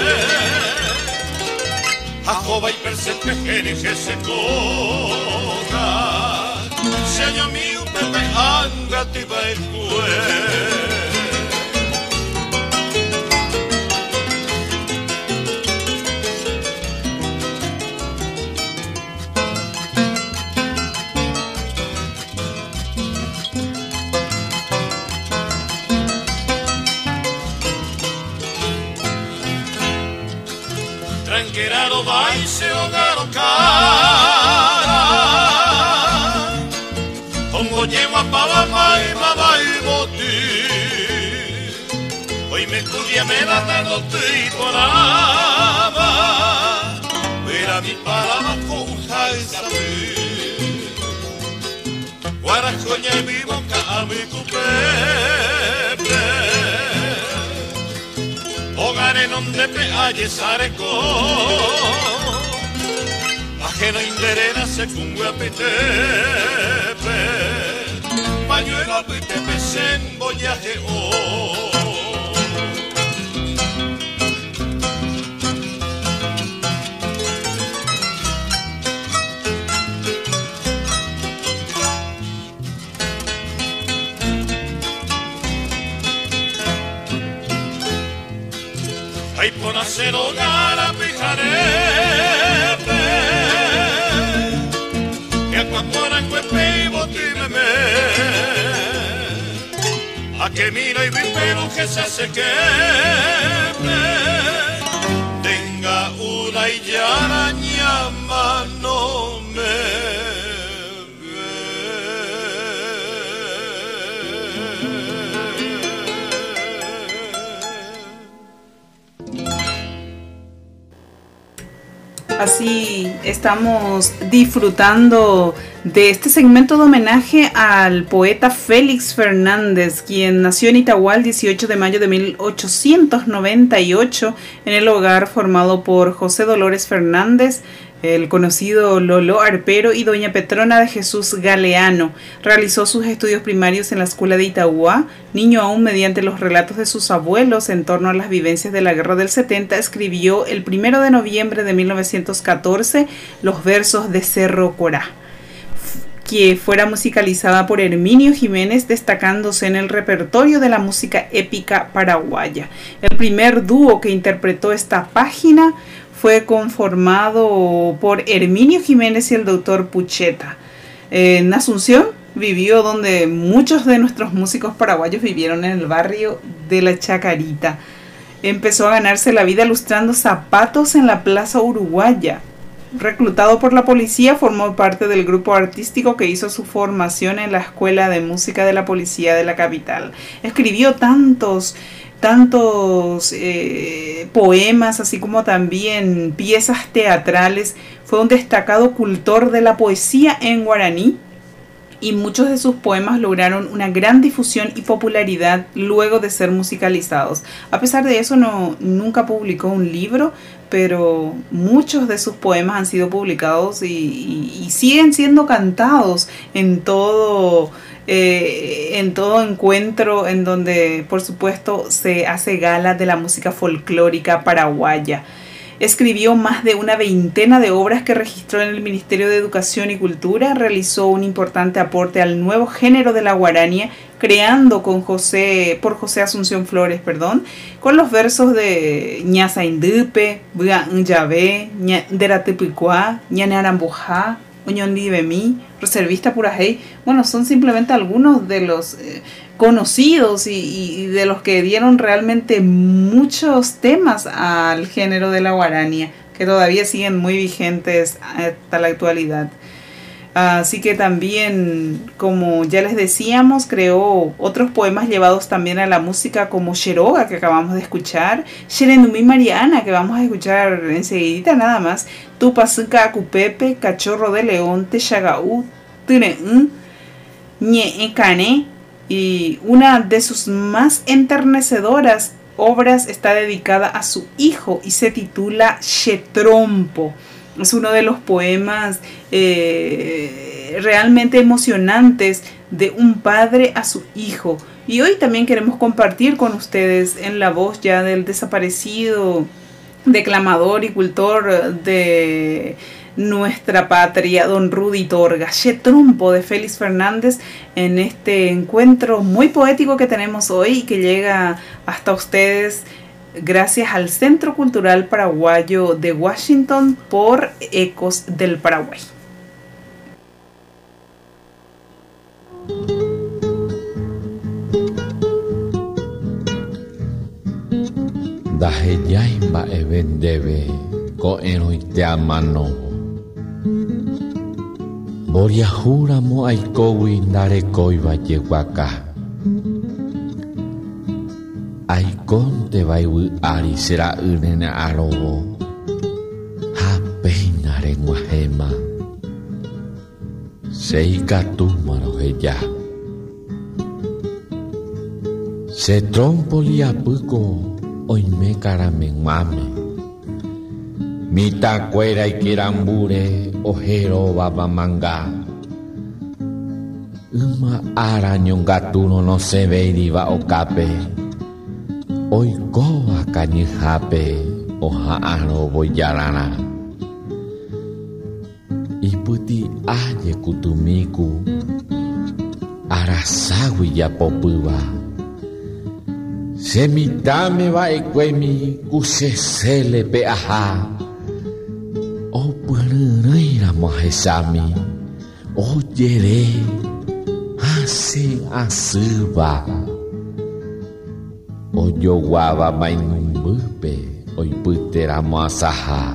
a jova y persepe geni que se coga se año mío pepe anga te va el tranquerado va y se hogaron cara pongo yegua pa' mamá y mamá y botí hoy me estudia me da la noche y ponaba pero a mi palabra conja esa guaracoña y mi boca a mi cupepe hogares donde pe halles areco ajeno inderena se cungue a pitepe pañuelo a pitepe se embollaje oh. Hay por hacer hogar a pijarepe que acuamoran huepe y botímeme a que miro y vi pero que se hace queme tenga una y ya araña mano me Así estamos disfrutando de este segmento de homenaje al poeta Félix Fernández, quien nació en Itagua el dieciocho de mayo de mil ochocientos noventa y ocho en el hogar formado por José Dolores Fernández, el conocido Lolo Arpero y doña Petrona de Jesús Galeano. Realizó sus estudios primarios en la escuela de Itagua. Niño aún, mediante los relatos de sus abuelos en torno a las vivencias de la guerra del setenta, escribió el primero de noviembre de mil novecientos catorce los versos de Cerro Corá, que fuera musicalizada por Herminio Jiménez, destacándose en el repertorio de la música épica paraguaya. El primer dúo que interpretó esta página fue conformado por Herminio Jiménez y el doctor Pucheta. En Asunción vivió donde muchos de nuestros músicos paraguayos vivieron, en el barrio de La Chacarita. Empezó a ganarse la vida lustrando zapatos en la Plaza Uruguaya. Reclutado por la policía, formó parte del grupo artístico que hizo su formación en la Escuela de Música de la Policía de la capital. Escribió tantos tantos eh, poemas, así como también piezas teatrales. Fue un destacado cultor de la poesía en guaraní y muchos de sus poemas lograron una gran difusión y popularidad luego de ser musicalizados. A pesar de eso, no, nunca publicó un libro, pero muchos de sus poemas han sido publicados y, y, y siguen siendo cantados en todo Eh, en todo encuentro en donde, por supuesto, se hace gala de la música folclórica paraguaya. Escribió más de una veintena de obras que registró en el Ministerio de Educación y Cultura. Realizó un importante aporte al nuevo género de la guarania, creando con José, por José Asunción Flores, perdón, con los versos de Ñasa Indupe, Bua Nyabe, Deratepicuá, Ñanearambujá, Oñondi Bemí, Reservista Purajey. Bueno, son simplemente algunos de los eh, conocidos y, y de los que dieron realmente muchos temas al género de la guarania, que todavía siguen muy vigentes hasta la actualidad. Así que también, como ya les decíamos, creó otros poemas llevados también a la música como Xiroga, que acabamos de escuchar, Xerendumí Mariana, que vamos a escuchar enseguidita nada más, Tupasuca Acupepe, Cachorro de León, Texagaú, Tineún, Ñe Cané, y una de sus más enternecedoras obras está dedicada a su hijo y se titula Xetrompo. Es uno de los poemas eh, realmente emocionantes de un padre a su hijo. Y hoy también queremos compartir con ustedes en la voz ya del desaparecido declamador y cultor de nuestra patria, don Rudy Torga, Xetrompo de Félix Fernández, en este encuentro muy poético que tenemos hoy y que llega hasta ustedes gracias al Centro Cultural Paraguayo de Washington por Ecos del Paraguay. Daheyaimba evendebe ko enoite amano Boriahura mo aikowi ndarekoiva jeguaka Aikonte vaivu ari será unene arobo Hapeinare nguahema Seikatumaro heya Xetrompo liapuko oime karamengmame Mitakuera ikirambure ojero babamanga Uma arañongatuno no se veiriva okape Oikoa kañyhápe oha'ãrõ vojarara Ipyty áje kutumíku araságui japopýva Chemitãme va'ekuémi kuchechélepe aha Opyryrỹiramo ahesámi ojere asẽ asýva Ojoguáva mainumbýpe oipytéramo asaha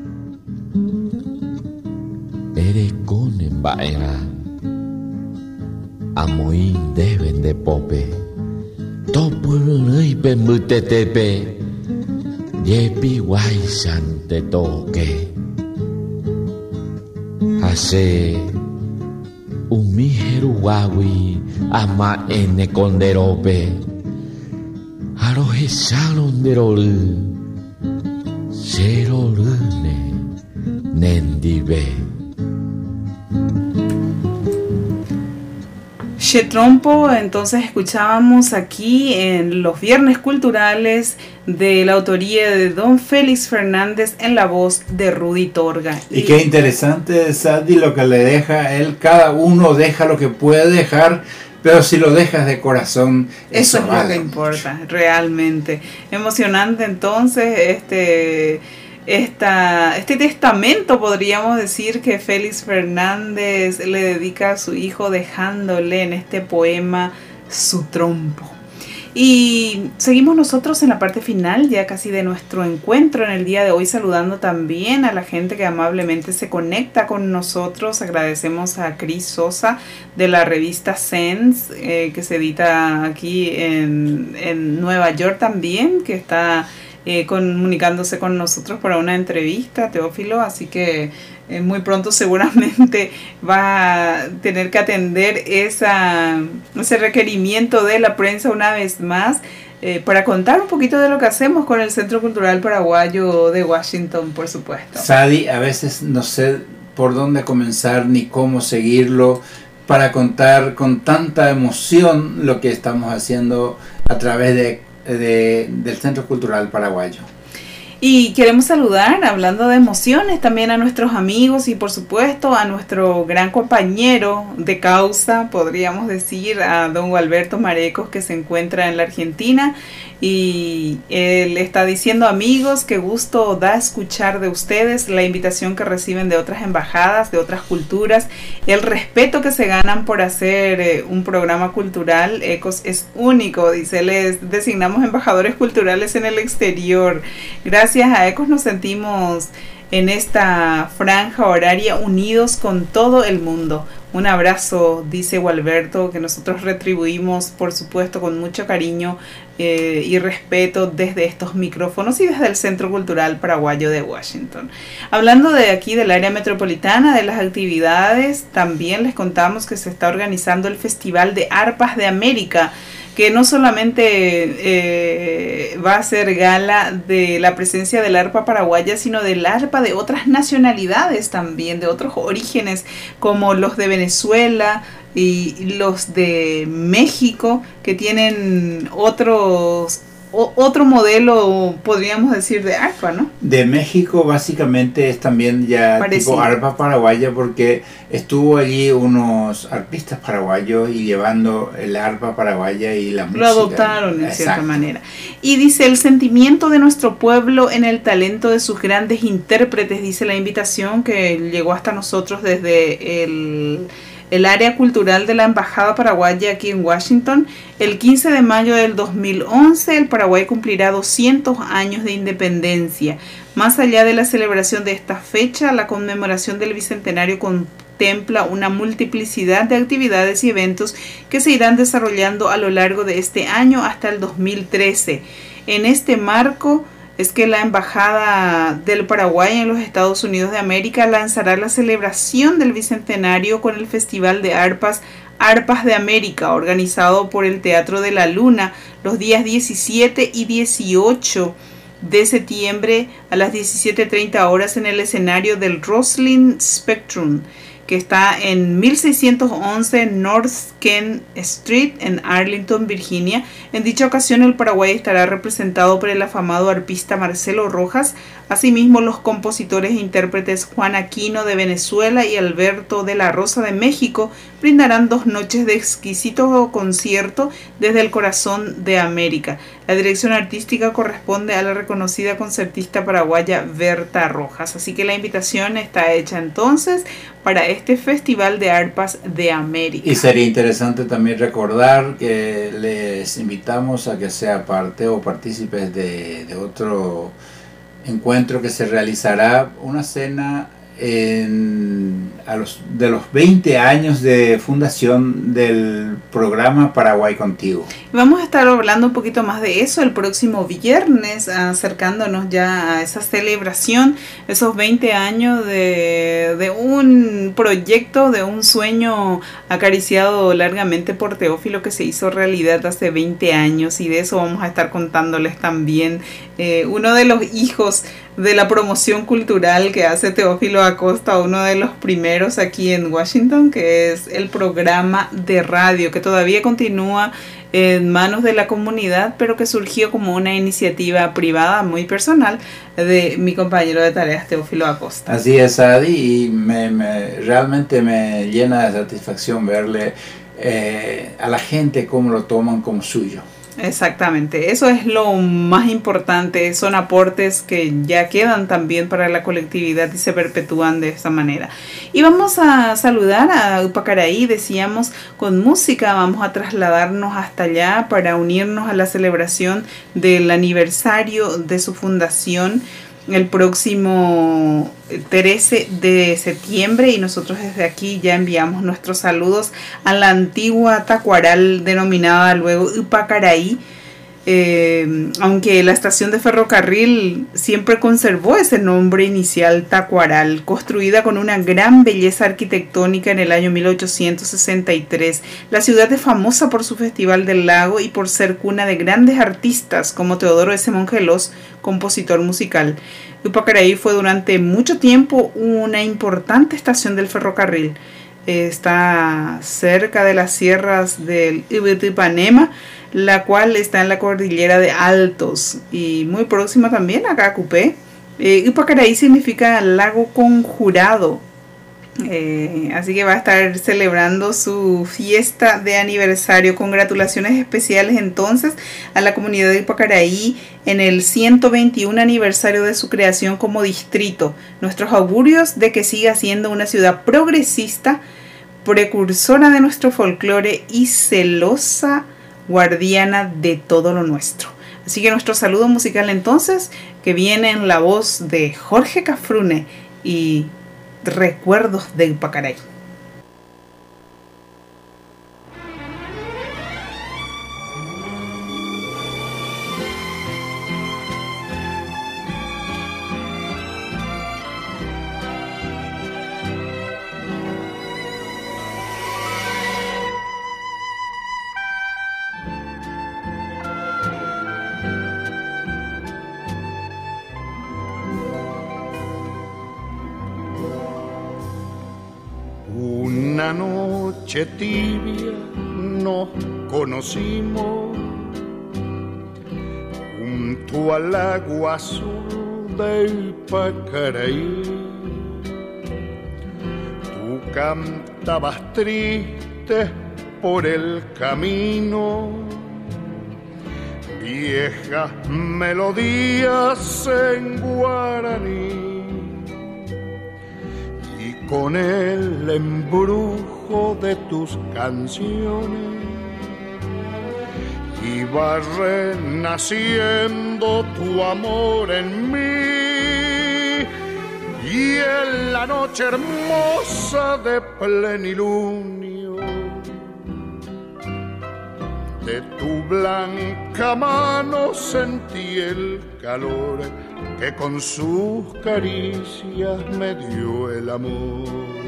Erekóne mba'erã amoĩ ndéve ndepópe Topyryrỹipe mbytetépe jepiguáichante tóke Hache umi heruguágui ama'ẽne konderópe Arohecháro nderory cherorýne nendive. Xetrompo, entonces escuchábamos aquí en los Viernes Culturales de la autoría de don Félix Fernández en la voz de Rudy Torga. Y, y qué interesante, Sadi, lo que le deja él. Cada uno deja lo que puede dejar, pero si lo dejas de corazón, eso, eso es vale. lo que importa, realmente. Emocionante entonces este... Esta, este testamento, podríamos decir, que Félix Fernández le dedica a su hijo, dejándole en este poema su trompo. Y seguimos nosotros en la parte final ya casi de nuestro encuentro en el día de hoy, saludando también a la gente que amablemente se conecta con nosotros. Agradecemos a Cris Sosa de la revista Sense, eh, que se edita aquí en, en Nueva York también, que está Eh, comunicándose con nosotros para una entrevista, Teófilo, así que eh, muy pronto seguramente va a tener que atender esa, ese requerimiento de la prensa una vez más eh, para contar un poquito de lo que hacemos con el Centro Cultural Paraguayo de Washington, por supuesto. Sadi, a veces no sé por dónde comenzar ni cómo seguirlo para contar con tanta emoción lo que estamos haciendo a través de De, del Centro Cultural Paraguayo. Y queremos saludar, hablando de emociones, también a nuestros amigos y por supuesto a nuestro gran compañero de causa, podríamos decir, a don Gualberto Marecos, que se encuentra en la Argentina. Y él está diciendo: amigos, qué gusto da escuchar de ustedes la invitación que reciben de otras embajadas, de otras culturas, el respeto que se ganan por hacer eh, un programa cultural. Ecos es único, dice, les designamos embajadores culturales en el exterior. Gracias a Ecos nos sentimos en esta franja horaria, unidos con todo el mundo. Un abrazo, dice Gualberto, que nosotros retribuimos, por supuesto, con mucho cariño eh, y respeto desde estos micrófonos y desde el Centro Cultural Paraguayo de Washington. Hablando de aquí del área metropolitana, de las actividades, también les contamos que se está organizando el Festival de Arpas de América, que no solamente eh, va a ser gala de la presencia del arpa paraguaya, sino del arpa de otras nacionalidades también, de otros orígenes, como los de Venezuela y los de México, que tienen otros o, otro modelo, podríamos decir, de arpa, ¿no? De México básicamente es también ya parecido. Tipo arpa paraguaya, porque estuvo allí unos arpistas paraguayos y llevando el arpa paraguaya y la música. Lo adoptaron en Exacto. cierta manera. Y dice, el sentimiento de nuestro pueblo en el talento de sus grandes intérpretes, dice la invitación que llegó hasta nosotros desde el... el área cultural de la Embajada Paraguaya aquí en Washington. El quince de mayo del dos mil once, el Paraguay cumplirá doscientos años de independencia. Más allá de la celebración de esta fecha, la conmemoración del Bicentenario contempla una multiplicidad de actividades y eventos que se irán desarrollando a lo largo de este año hasta el dos mil trece. En este marco, es que la Embajada del Paraguay en los Estados Unidos de América lanzará la celebración del Bicentenario con el Festival de Arpas, Arpas de América, organizado por el Teatro de la Luna, los días diecisiete y dieciocho de septiembre a las diecisiete treinta horas en el escenario del Roslyn Spectrum, que está en mil seiscientos once North Kent Street en Arlington, Virginia. En dicha ocasión el Paraguay estará representado por el afamado arpista Marcelo Rojas. Asimismo, los compositores e intérpretes Juan Aquino de Venezuela y Alberto de la Rosa de México brindarán dos noches de exquisito concierto desde el corazón de América. La dirección artística corresponde a la reconocida concertista paraguaya Berta Rojas. Así que la invitación está hecha entonces para este Festival de Arpas de América. Y sería interesante también recordar que les invitamos a que sea parte o partícipes de, de otro encuentro que se realizará, una cena en, a los, de los veinte años de fundación del programa Paraguay Contigo. Vamos a estar hablando un poquito más de eso el próximo viernes, acercándonos ya a esa celebración, esos veinte años de, de un proyecto, de un sueño acariciado largamente por Teófilo, que se hizo realidad hace veinte años, y de eso vamos a estar contándoles también. Eh, uno de los hijos de la promoción cultural que hace Teófilo Acosta, uno de los primeros aquí en Washington, que es el programa de radio, que todavía continúa en manos de la comunidad, pero que surgió como una iniciativa privada muy personal de mi compañero de tareas Teófilo Acosta. Así es, Adi, y me, me, realmente me llena de satisfacción verle eh, a la gente cómo lo toman como suyo. Exactamente, eso es lo más importante, son aportes que ya quedan también para la colectividad y se perpetúan de esta manera. Y vamos a saludar a Upacaraí, decíamos, con música. Vamos a trasladarnos hasta allá para unirnos a la celebración del aniversario de su fundación el próximo trece de septiembre, y nosotros desde aquí ya enviamos nuestros saludos a la antigua Tacuaral denominada luego Upacaraí, eh, aunque la estación de ferrocarril siempre conservó ese nombre inicial, Tacuaral, construida con una gran belleza arquitectónica en el año mil ochocientos sesenta y tres. La ciudad es famosa por su Festival del Lago y por ser cuna de grandes artistas como Teodoro S. Mongelos, compositor musical. Upacaraí fue durante mucho tiempo una importante estación del ferrocarril. Está cerca de las sierras del Ibitipanema, la cual está en la cordillera de Altos, y muy próxima también a Cacupé. Eh, Upacaraí significa lago conjurado. Eh, así que va a estar celebrando su fiesta de aniversario. Congratulaciones especiales entonces a la comunidad de Upacaraí en el ciento veintiuno aniversario de su creación como distrito. Nuestros augurios de que siga siendo una ciudad progresista, precursora de nuestro folclore y celosa guardiana de todo lo nuestro. Así que nuestro saludo musical entonces, que viene en la voz de Jorge Cafrune y Recuerdos de Pacaray. Una noche tibia nos conocimos junto al agua azul del Pacaraí. Tú cantabas triste por el camino viejas melodías en guaraní. Con el embrujo de tus canciones iba renaciendo tu amor en mí, y en la noche hermosa de plenilunio de tu blanca mano sentí el calor que con sus caricias me dio el amor.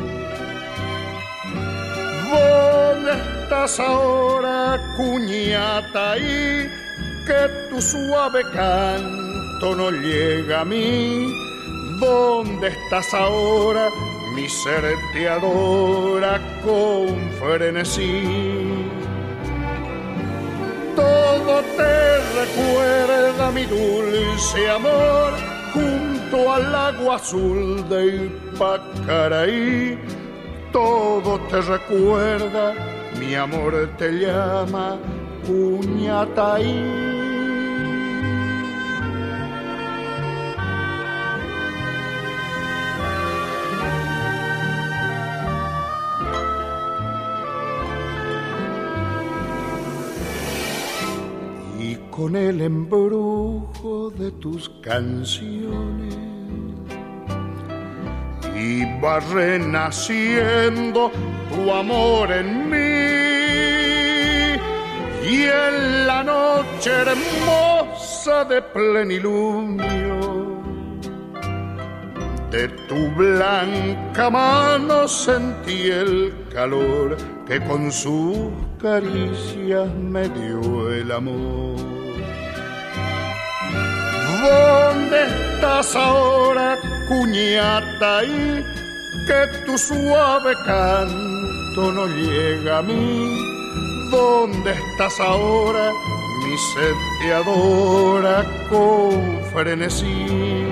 ¿Dónde estás ahora, cuñata? Y que tu suave canto no llega a mí. ¿Dónde estás ahora? Mi ser te adora con frenesí. Todo te recuerda mi dulce amor junto al agua azul del Pacaraí. Todo te recuerda, mi amor te llama Cuñataí. Con el embrujo de tus canciones iba renaciendo tu amor en mí, y en la noche hermosa de plenilunio de tu blanca mano sentí el calor que con sus caricias me dio el amor. ¿Dónde estás ahora, cuñata? Y que tu suave canto no llega a mí. ¿Dónde estás ahora? Mi sed te adora con frenesí.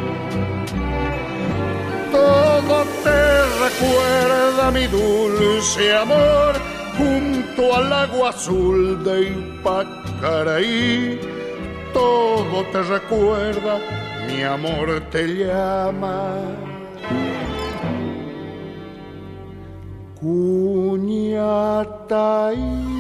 Todo te recuerda, mi dulce amor, junto al agua azul de Pacaraí. Todo te recuerda, mi amor te llama Cuñataí.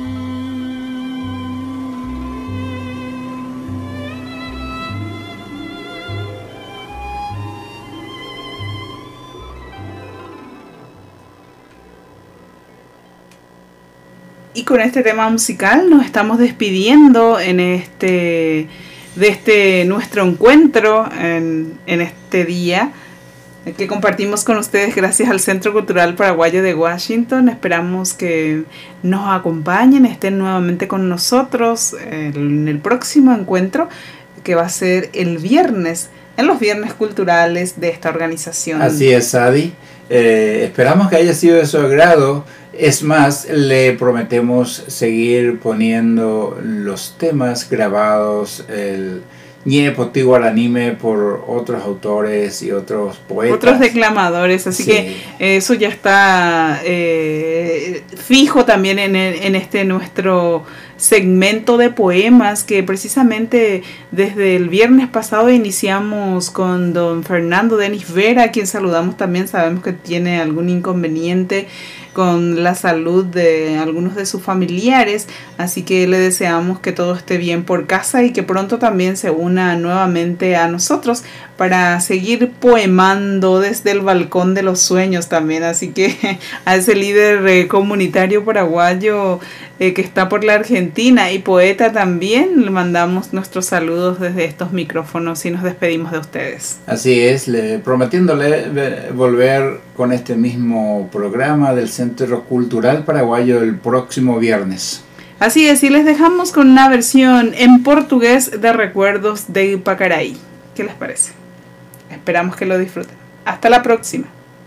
Y con este tema musical nos estamos despidiendo en este de este nuestro encuentro en, en este día que compartimos con ustedes gracias al Centro Cultural Paraguayo de Washington. Esperamos que nos acompañen, estén nuevamente con nosotros en el próximo encuentro, que va a ser el viernes, en los viernes culturales de esta organización. Así es, Adi. Eh, esperamos que haya sido de su agrado. Es más, le prometemos seguir poniendo los temas grabados, el Ñe Poti Guaranime, por otros autores y otros poetas. Otros declamadores, así sí. que eso ya está eh, fijo también en, el, en este nuestro segmento de poemas que precisamente desde el viernes pasado iniciamos con don Fernando Denis Vera, a quien saludamos también. Sabemos que tiene algún inconveniente con la salud de algunos de sus familiares, así que le deseamos que todo esté bien por casa y que pronto también se una nuevamente a nosotros para seguir poemando desde el balcón de los sueños también. Así que a ese líder eh, comunitario paraguayo eh, que está por la Argentina y poeta también, le mandamos nuestros saludos desde estos micrófonos y nos despedimos de ustedes. Así es, le, prometiéndole volver con este mismo programa del Centro Cultural Paraguayo el próximo viernes. Así es, y les dejamos con una versión en portugués de Recuerdos de Ipacaraí. ¿Qué les parece? Esperamos que lo disfruten. Hasta la próxima.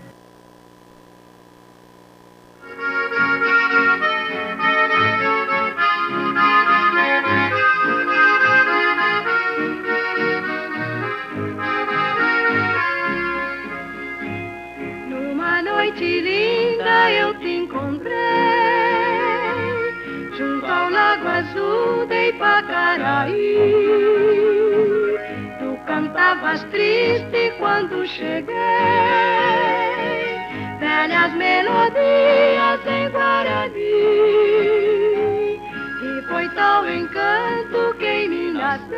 Numa noite linda eu te encontrei junto ao Lago Azul de Ipacaraí. Cantavas triste quando cheguei, velhas melodias em Guarani. E foi tal encanto que em mim nasceu,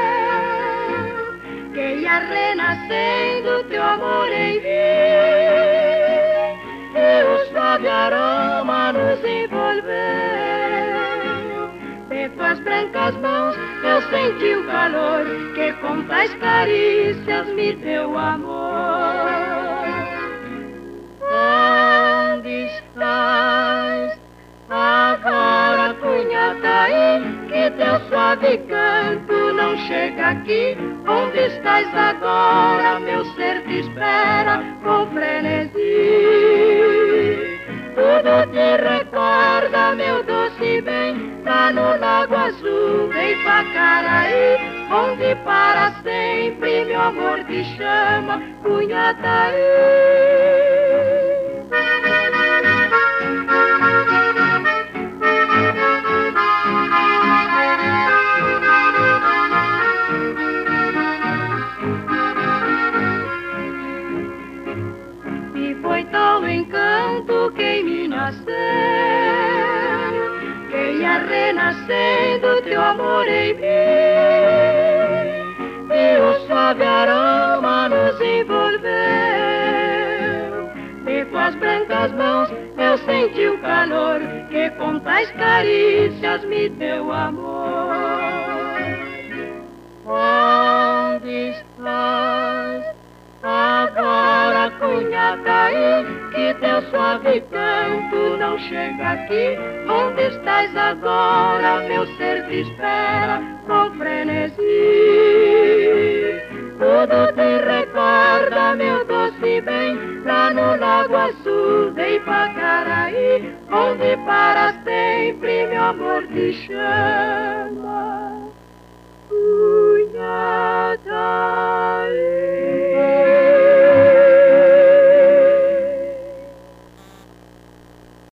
que ia renascendo teu amor em mim, e o suave aroma nos envolveu. De tuas brancas mãos eu senti o calor que com tais carícias me deu amor. Onde estás agora, Cunhataí? Que teu suave canto não chega aqui. Onde estás agora? Meu ser te espera com frenesi. Tudo te recorda, meu doce bem, lá no Lago Azul de Ipacaraí, onde para sempre meu amor te chama, Cunhataí. E foi tal encanto que em mim nasceu, que ia renascendo teu amor em mim, e o suave aroma nos envolveu. De tuas brancas mãos eu senti o calor que com tais carícias me deu amor. Onde estás agora, Cunhataí? Que teu suave canto não chega aqui. Onde estás agora? Meu ser te espera com frenesi. Tudo te recorda, meu doce bem, lá no Lago Azul de Ipacaraí, onde para sempre meu amor te chama.